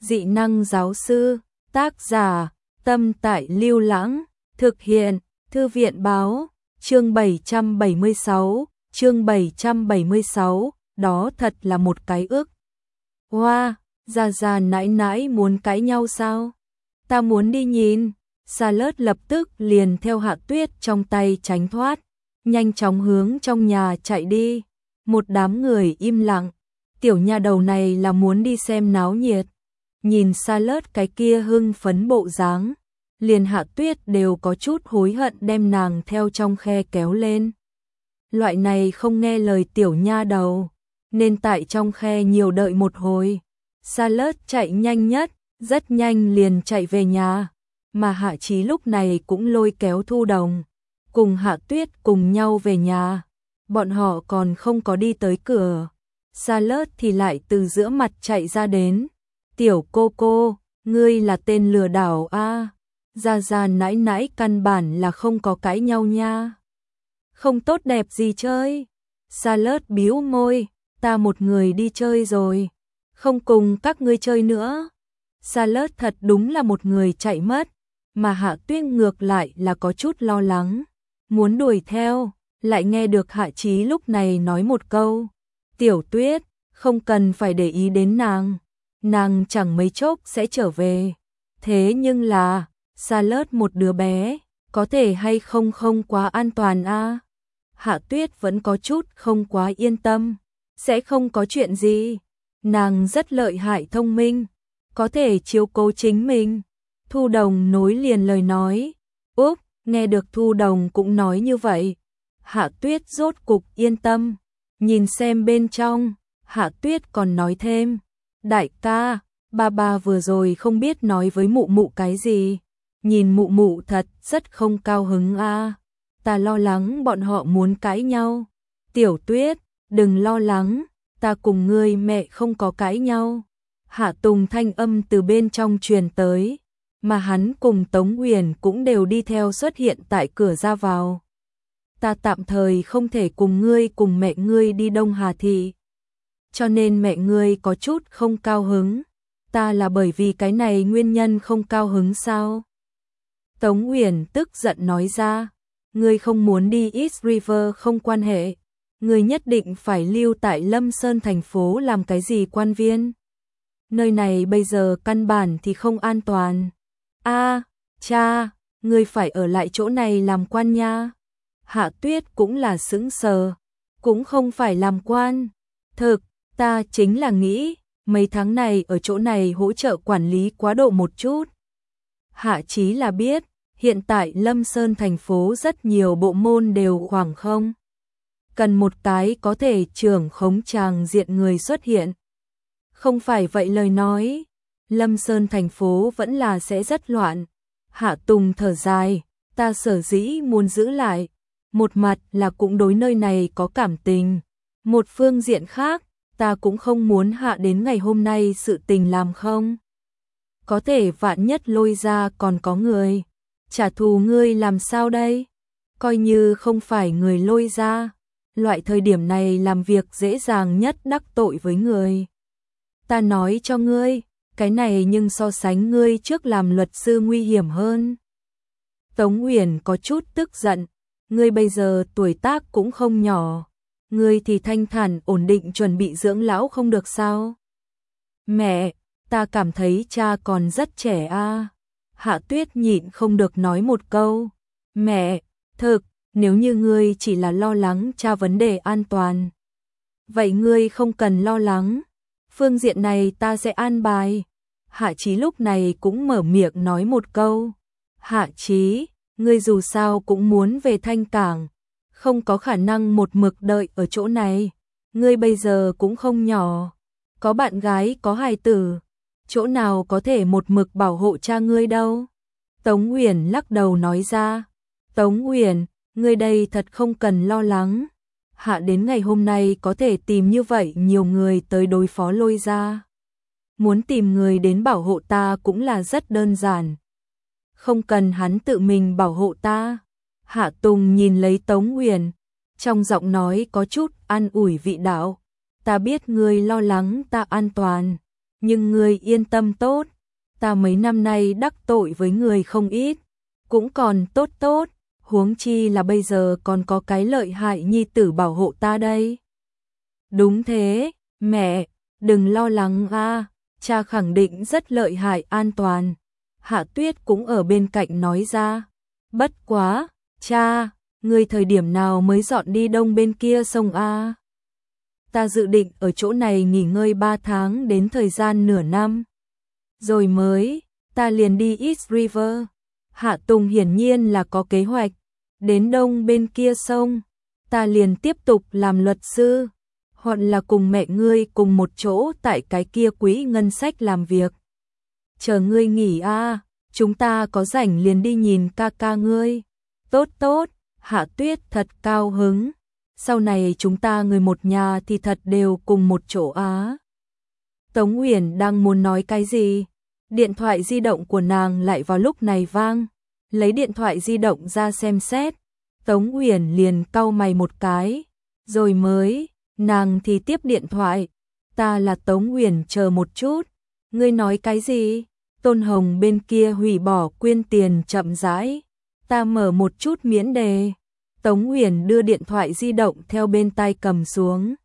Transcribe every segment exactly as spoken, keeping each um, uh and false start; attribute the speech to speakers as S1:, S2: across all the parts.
S1: Dị năng giáo sư, tác giả, Tâm Tại Lưu Lãng, thực hiện, Thư viện báo, chương bảy trăm bảy mươi sáu, chương bảy trăm bảy mươi sáu, đó thật là một cái ức. Hoa, già già nãi nãi muốn cãi nhau sao? Ta muốn đi nhìn. Charlotte lập tức liền theo Hạ Tuyết trong tay tránh thoát, nhanh chóng hướng trong nhà chạy đi. Một đám người im lặng, tiểu nha đầu này là muốn đi xem náo nhiệt. Nhìn Charlotte cái kia hưng phấn bộ dáng, liền Hạ Tuyết đều có chút hối hận đem nàng theo trong khe kéo lên. Loại này không nghe lời tiểu nha đầu, nên tại trong khe nhiều đợi một hồi. Charlotte chạy nhanh nhất, rất nhanh liền chạy về nhà, mà Hạ Chí lúc này cũng lôi kéo Thu Đồng, cùng Hạ Tuyết cùng nhau về nhà. Bọn họ còn không có đi tới cửa, Charlotte thì lại từ giữa mặt chạy ra đến. Tiểu cô cô, ngươi là tên lừa đảo a? Gia Gia nãi nãi căn bản là không có cãi nhau nha. Không tốt đẹp gì chơi. Charlotte bĩu môi, ta một người đi chơi rồi, không cùng các ngươi chơi nữa. Charlotte thật đúng là một người chạy mất, mà Hạ Tuyết ngược lại là có chút lo lắng, muốn đuổi theo, lại nghe được Hạ Chí lúc này nói một câu, Tiểu Tuyết, không cần phải để ý đến nàng, nàng chẳng mấy chốc sẽ trở về. Thế nhưng là, Charlotte một đứa bé, có thể hay không không quá an toàn a? Hạ Tuyết vẫn có chút không quá yên tâm, sẽ không có chuyện gì, nàng rất lợi hại thông minh, có thể chiếu cố chính mình. Thu Đồng nối liền lời nói. Úp, nghe được Thu Đồng cũng nói như vậy, Hạ Tuyết rốt cục yên tâm. Nhìn xem bên trong, Hạ Tuyết còn nói thêm, đại ca, ba ba vừa rồi không biết nói với mụ mụ cái gì, nhìn mụ mụ thật rất không cao hứng a. Ta lo lắng bọn họ muốn cãi nhau. Tiểu Tuyết, đừng lo lắng, ta cùng ngươi mẹ không có cãi nhau. Hạ Tùng thanh âm từ bên trong truyền tới, mà hắn cùng Tống Uyển cũng đều đi theo xuất hiện tại cửa ra vào. Ta tạm thời không thể cùng ngươi cùng mẹ ngươi đi Đông Hà Thị, cho nên mẹ ngươi có chút không cao hứng. Ta là bởi vì cái này nguyên nhân không cao hứng sao? Tống Uyển tức giận nói ra, ngươi không muốn đi East River không quan hệ, ngươi nhất định phải lưu tại Lâm Sơn thành phố làm cái gì quan viên? Nơi này bây giờ căn bản thì không an toàn. A, cha, ngươi phải ở lại chỗ này làm quan nha. Hạ Tuyết cũng là sững sờ, cũng không phải làm quan. Thực, ta chính là nghĩ, mấy tháng này ở chỗ này hỗ trợ quản lý quá độ một chút. Hạ Chí là biết, hiện tại Lâm Sơn thành phố rất nhiều bộ môn đều khoảng không. Cần một cái có thể trưởng khống tràng diện người xuất hiện. Không phải vậy lời nói, Lâm Sơn thành phố vẫn là sẽ rất loạn. Hạ Tùng thở dài, ta sở dĩ muốn giữ lại, một mặt là cũng đối nơi này có cảm tình, một phương diện khác, ta cũng không muốn hạ đến ngày hôm nay sự tình làm không. Có thể vạn nhất lôi ra còn có người, trả thù ngươi làm sao đây? Coi như không phải người lôi ra, loại thời điểm này làm việc dễ dàng nhất đắc tội với người. Ta nói cho ngươi, cái này nhưng so sánh ngươi trước làm luật sư nguy hiểm hơn. Tống Uyển có chút tức giận, ngươi bây giờ tuổi tác cũng không nhỏ, ngươi thì thanh thản ổn định chuẩn bị dưỡng lão không được sao? Mẹ, ta cảm thấy cha còn rất trẻ a. Hạ Tuyết nhịn không được nói một câu, mẹ, thực, nếu như ngươi chỉ là lo lắng cha vấn đề an toàn, vậy ngươi không cần lo lắng, phương diện này ta sẽ an bài. Hạ Chí lúc này cũng mở miệng nói một câu, Hạ Chí, ngươi dù sao cũng muốn về Thanh Cảng, không có khả năng một mực đợi ở chỗ này, ngươi bây giờ cũng không nhỏ, có bạn gái có hài tử, chỗ nào có thể một mực bảo hộ cha ngươi đâu. Tống Uyển lắc đầu nói ra, Tống Uyển, ngươi đây thật không cần lo lắng, hạ đến ngày hôm nay có thể tìm như vậy nhiều người tới đối phó lôi ra. Muốn tìm người đến bảo hộ ta cũng là rất đơn giản, không cần hắn tự mình bảo hộ ta. Hạ Tùng nhìn lấy Tống Uyển, trong giọng nói có chút an ủi vị đạo, ta biết ngươi lo lắng ta an toàn, Nhưng ngươi yên tâm tốt, ta mấy năm nay đắc tội với người không ít, cũng còn tốt tốt, huống chi là bây giờ còn có cái lợi hại nhi tử bảo hộ ta đây. Đúng thế, mẹ, đừng lo lắng a, cha khẳng định rất lợi hại an toàn. Hạ Tuyết cũng ở bên cạnh nói ra. Bất quá, cha, ngươi thời điểm nào mới dọn đi đông bên kia sông a? Ta dự định ở chỗ này nghỉ ngơi ba tháng đến thời gian nửa năm. Rồi mới, ta liền đi East River. Hạ Tùng hiển nhiên là có kế hoạch. Đến đông bên kia sông, ta liền tiếp tục làm luật sư. Hoặc là cùng mẹ ngươi cùng một chỗ tại cái kia quỹ ngân sách làm việc. Chờ ngươi nghỉ a, chúng ta có rảnh liền đi nhìn ca ca ngươi. Tốt tốt, Hạ Tuyết thật cao hứng. Sau này chúng ta người một nhà thì thật đều cùng một chỗ á. Tống Uyển đang muốn nói cái gì, điện thoại di động của nàng lại vào lúc này vang. Lấy điện thoại di động ra xem xét, Tống Uyển liền cau mày một cái, rồi mới, nàng thì tiếp điện thoại. Ta là Tống Uyển, chờ một chút, ngươi nói cái gì? Tôn Hồng bên kia hủy bỏ quyên tiền chậm rãi. Ta mở một chút miễn đề. Tống Uyển đưa điện thoại di động theo bên tai cầm xuống.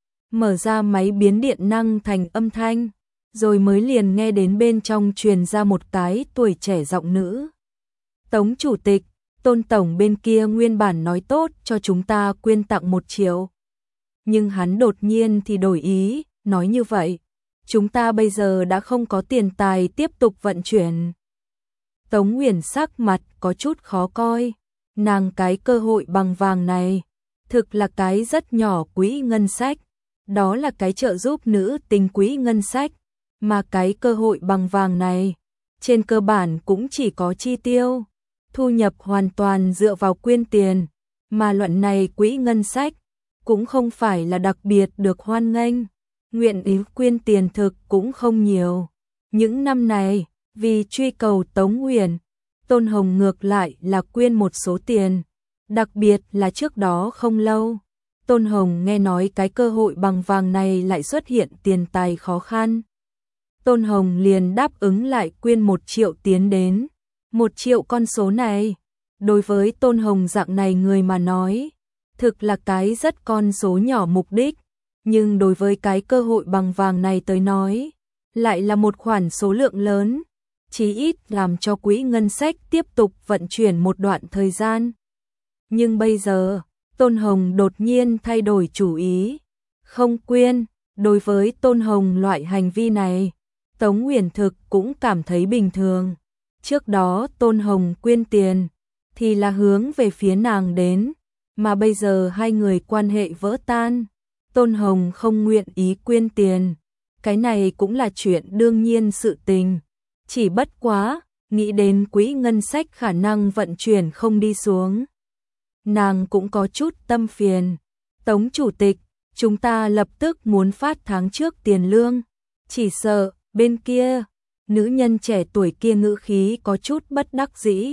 S1: Mở ra máy biến điện năng thành âm thanh, rồi mới liền nghe đến bên trong truyền ra một cái tuổi trẻ giọng nữ. Tống chủ tịch, Tôn tổng bên kia nguyên bản nói tốt cho chúng ta quyên tặng một triệu. Nhưng hắn đột nhiên thì đổi ý, nói như vậy, chúng ta bây giờ đã không có tiền tài tiếp tục vận chuyển. Tống Uyển sắc mặt có chút khó coi, nàng cái cơ hội bằng vàng này, thực là cái rất nhỏ quỹ ngân sách, đó là cái trợ giúp nữ tình quỹ ngân sách, mà cái cơ hội bằng vàng này, trên cơ bản cũng chỉ có chi tiêu, thu nhập hoàn toàn dựa vào quyên tiền, mà luận này quỹ ngân sách, cũng không phải là đặc biệt được hoan nghênh, nguyện ý quyên tiền thực cũng không nhiều. Những năm này, vì truy cầu Tống Uyển, Tôn Hồng ngược lại là quyên một số tiền, đặc biệt là trước đó không lâu. Tôn Hồng nghe nói cái cơ hội bằng vàng này lại xuất hiện tiền tài khó khăn. Tôn Hồng liền đáp ứng lại quyên một triệu tiến đến. Một triệu con số này, đối với Tôn Hồng dạng này người mà nói, thực là cái rất con số nhỏ mục đích, nhưng đối với cái cơ hội bằng vàng này tới nói, lại là một khoản số lượng lớn, chí ít làm cho quỹ ngân sách tiếp tục vận chuyển một đoạn thời gian. Nhưng bây giờ, Tôn Hồng đột nhiên thay đổi chủ ý, không quyên. Đối với Tôn Hồng loại hành vi này, Tống Uyển thực cũng cảm thấy bình thường. Trước đó Tôn Hồng quyên tiền thì là hướng về phía nàng đến, mà bây giờ hai người quan hệ vỡ tan, Tôn Hồng không nguyện ý quyên tiền, cái này cũng là chuyện đương nhiên sự tình. Chỉ bất quá, nghĩ đến quỹ ngân sách khả năng vận chuyển không đi xuống, nàng cũng có chút tâm phiền. Tống chủ tịch, chúng ta lập tức muốn phát tháng trước tiền lương, chỉ sợ bên kia, nữ nhân trẻ tuổi kia ngữ khí có chút bất đắc dĩ.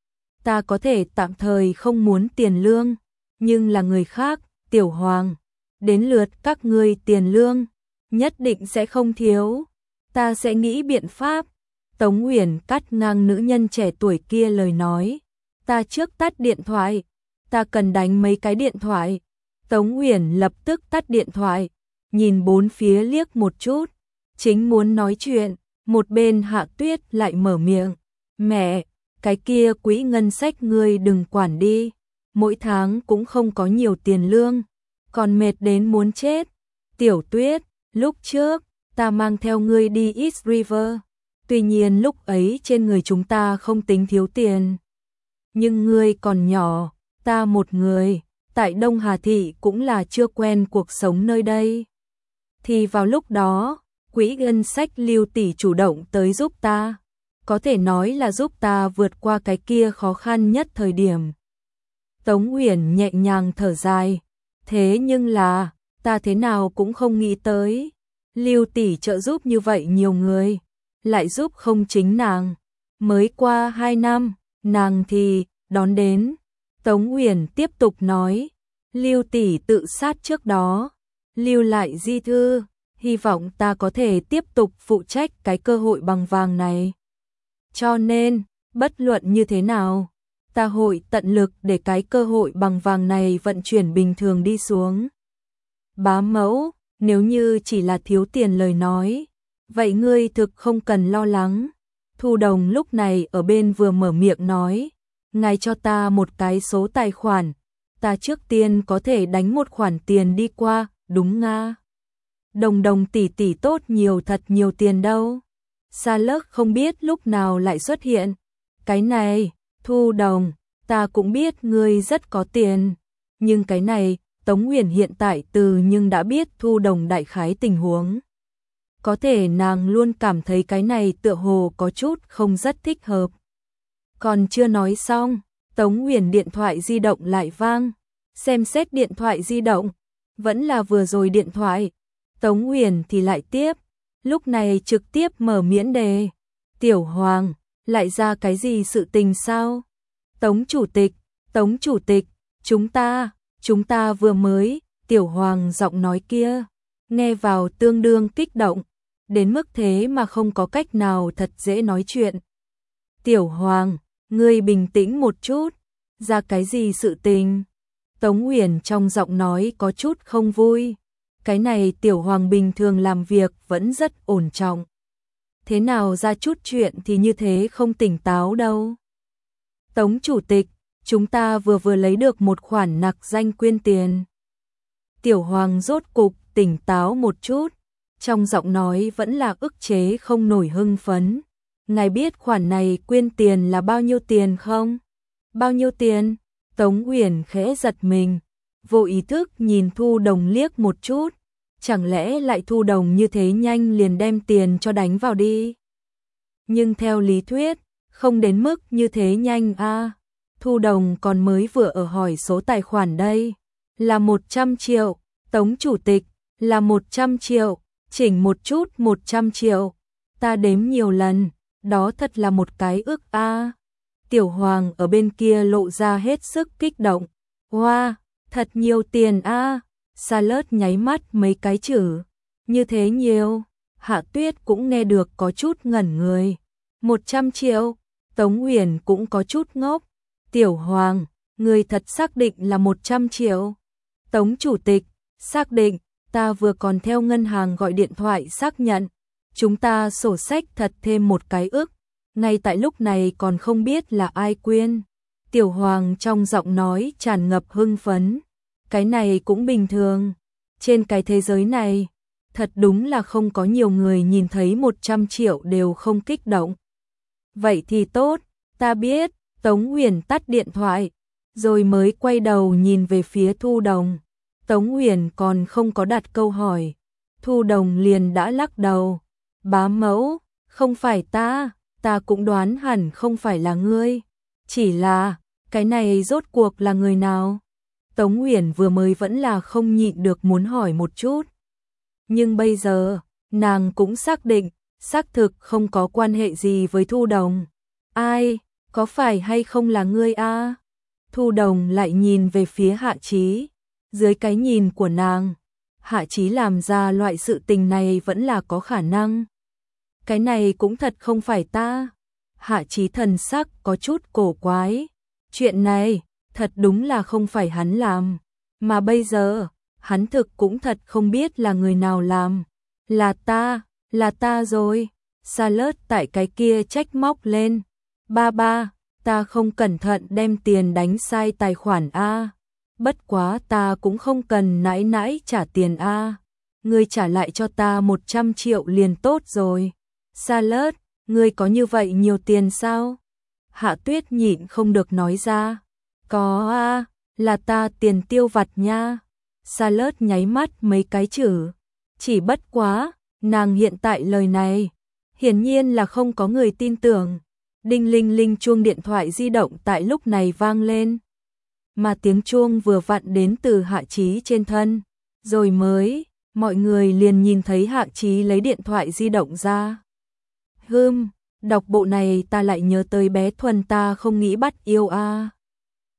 S1: Ta có thể tạm thời không muốn tiền lương, nhưng là người khác, Tiểu Hoàng, đến lượt các ngươi tiền lương, nhất định sẽ không thiếu. Ta sẽ nghĩ biện pháp. Tống Uyển cắt ngang nữ nhân trẻ tuổi kia lời nói. Ta trước tắt điện thoại, ta cần đánh mấy cái điện thoại. Tống Uyển lập tức tắt điện thoại, nhìn bốn phía liếc một chút, chính muốn nói chuyện, một bên Hạ Tuyết lại mở miệng. Mẹ, cái kia quỹ ngân sách ngươi đừng quản đi, mỗi tháng cũng không có nhiều tiền lương, còn mệt đến muốn chết. Tiểu Tuyết, lúc trước, ta mang theo ngươi đi East River, tuy nhiên lúc ấy trên người chúng ta không tính thiếu tiền. Nhưng ngươi còn nhỏ, ta một người, tại Đông Hà Thị cũng là chưa quen cuộc sống nơi đây. Thì vào lúc đó, quỹ ngân sách Lưu tỷ chủ động tới giúp ta, có thể nói là giúp ta vượt qua cái kia khó khăn nhất thời điểm. Tống Uyển nhẹ nhàng thở dài, thế nhưng là, ta thế nào cũng không nghĩ tới, Lưu tỷ trợ giúp như vậy nhiều người, lại giúp không chính nàng. Mới qua hai năm, nàng thì đón đến. Tống Uyển tiếp tục nói, Lưu tỷ tự sát trước đó, lưu lại di thư, hy vọng ta có thể tiếp tục phụ trách cái cơ hội bằng vàng này. Cho nên, bất luận như thế nào, ta hội tận lực để cái cơ hội bằng vàng này vận chuyển bình thường đi xuống. Bá mẫu, nếu như chỉ là thiếu tiền lời nói, vậy ngươi thực không cần lo lắng. Thu Đồng lúc này ở bên vừa mở miệng nói, ngài cho ta một cái số tài khoản, ta trước tiên có thể đánh một khoản tiền đi qua, đúng nga? Đồng Đồng tỷ tỷ tốt nhiều thật nhiều tiền đâu. Sa Lớt không biết lúc nào lại xuất hiện. Cái này, Thu Đồng, ta cũng biết ngươi rất có tiền, nhưng cái này, Tống Uyển hiện tại từ nhưng đã biết Thu Đồng đại khái tình huống. Có thể nàng luôn cảm thấy cái này tựa hồ có chút không rất thích hợp. Còn chưa nói xong, Tống Uyển điện thoại di động lại vang. Xem xét điện thoại di động, vẫn là vừa rồi điện thoại. Tống Uyển thì lại tiếp, lúc này trực tiếp mở miễn đề. Tiểu Hoàng, lại ra cái gì sự tình sao? Tống chủ tịch, Tống chủ tịch, chúng ta, chúng ta vừa mới, Tiểu Hoàng giọng nói kia, nghe vào tương đương kích động, đến mức thế mà không có cách nào thật dễ nói chuyện. Tiểu Hoàng, ngươi bình tĩnh một chút, ra cái gì sự tình? Tống Uyển trong giọng nói có chút không vui. Cái này Tiểu Hoàng bình thường làm việc vẫn rất ổn trọng. Thế nào ra chút chuyện thì như thế không tỉnh táo đâu. Tống chủ tịch, chúng ta vừa vừa lấy được một khoản nặc danh quyên tiền. Tiểu Hoàng rốt cục tỉnh táo một chút, trong giọng nói vẫn là ức chế không nổi hưng phấn. Ngài biết khoản này quyên tiền là bao nhiêu tiền không? Bao nhiêu tiền? Tống Uyển khẽ giật mình, vô ý thức nhìn Thu Đồng liếc một chút. Chẳng lẽ lại Thu Đồng như thế nhanh liền đem tiền cho đánh vào đi? Nhưng theo lý thuyết, không đến mức như thế nhanh a. À. Thu Đồng còn mới vừa ở hỏi số tài khoản đây. Là một trăm triệu, Tống chủ tịch, là một trăm triệu, chỉnh một chút một trăm triệu. Ta đếm nhiều lần, đó thật là một cái ức a. À. Tiểu Hoàng ở bên kia lộ ra hết sức kích động. Wow, thật nhiều tiền a. À. Sa Lớt nháy mắt mấy cái chữ. Như thế nhiều. Hạ Tuyết cũng nghe được có chút ngẩn người. Một trăm triệu. Tống Uyển cũng có chút ngốc. Tiểu Hoàng, người thật xác định là một trăm triệu. Tống chủ tịch, xác định, ta vừa còn theo ngân hàng gọi điện thoại xác nhận. Chúng ta sổ sách thật thêm một cái ức. Ngay tại lúc này còn không biết là ai quyên. Tiểu Hoàng trong giọng nói tràn ngập hưng phấn. Cái này cũng bình thường. Trên cái thế giới này, thật đúng là không có nhiều người nhìn thấy một trăm triệu đều không kích động. Vậy thì tốt, ta biết. Tống Uyển tắt điện thoại, rồi mới quay đầu nhìn về phía Thu Đồng. Tống Uyển còn không có đặt câu hỏi. Thu Đồng liền đã lắc đầu. Bá mẫu, không phải ta, ta cũng đoán hẳn không phải là ngươi. Chỉ là, cái này rốt cuộc là người nào? Tống Uyển vừa mới vẫn là không nhịn được muốn hỏi một chút. Nhưng bây giờ, nàng cũng xác định, xác thực không có quan hệ gì với Thu Đồng. Ai, có phải hay không là ngươi a? À? Thu Đồng lại nhìn về phía Hạ Chí. Dưới cái nhìn của nàng, Hạ Chí làm ra loại sự tình này vẫn là có khả năng. Cái này cũng thật không phải ta. Hạ Chí thần sắc có chút cổ quái. Chuyện này, thật đúng là không phải hắn làm. Mà bây giờ, hắn thực cũng thật không biết là người nào làm. Là ta, là ta rồi. Sa Lớt tại cái kia trách móc lên. Ba ba, ta không cẩn thận đem tiền đánh sai tài khoản a. Bất quá ta cũng không cần nãi nãi trả tiền a. Ngươi trả lại cho ta một trăm triệu liền tốt rồi. Sa Lớt, ngươi có như vậy nhiều tiền sao? Hạ Tuyết nhịn không được nói ra. Có a, là ta tiền tiêu vặt nha. Sa Lớt nháy mắt mấy cái chữ. Chỉ bất quá, nàng hiện tại lời này, hiển nhiên là không có người tin tưởng. Đinh linh linh chuông điện thoại di động tại lúc này vang lên. Mà tiếng chuông vừa vặn đến từ Hạ Chí trên thân. Rồi mới, mọi người liền nhìn thấy Hạ Chí lấy điện thoại di động ra. Hừm, đọc bộ này ta lại nhớ tới bé Thuần ta không nghĩ bắt yêu a.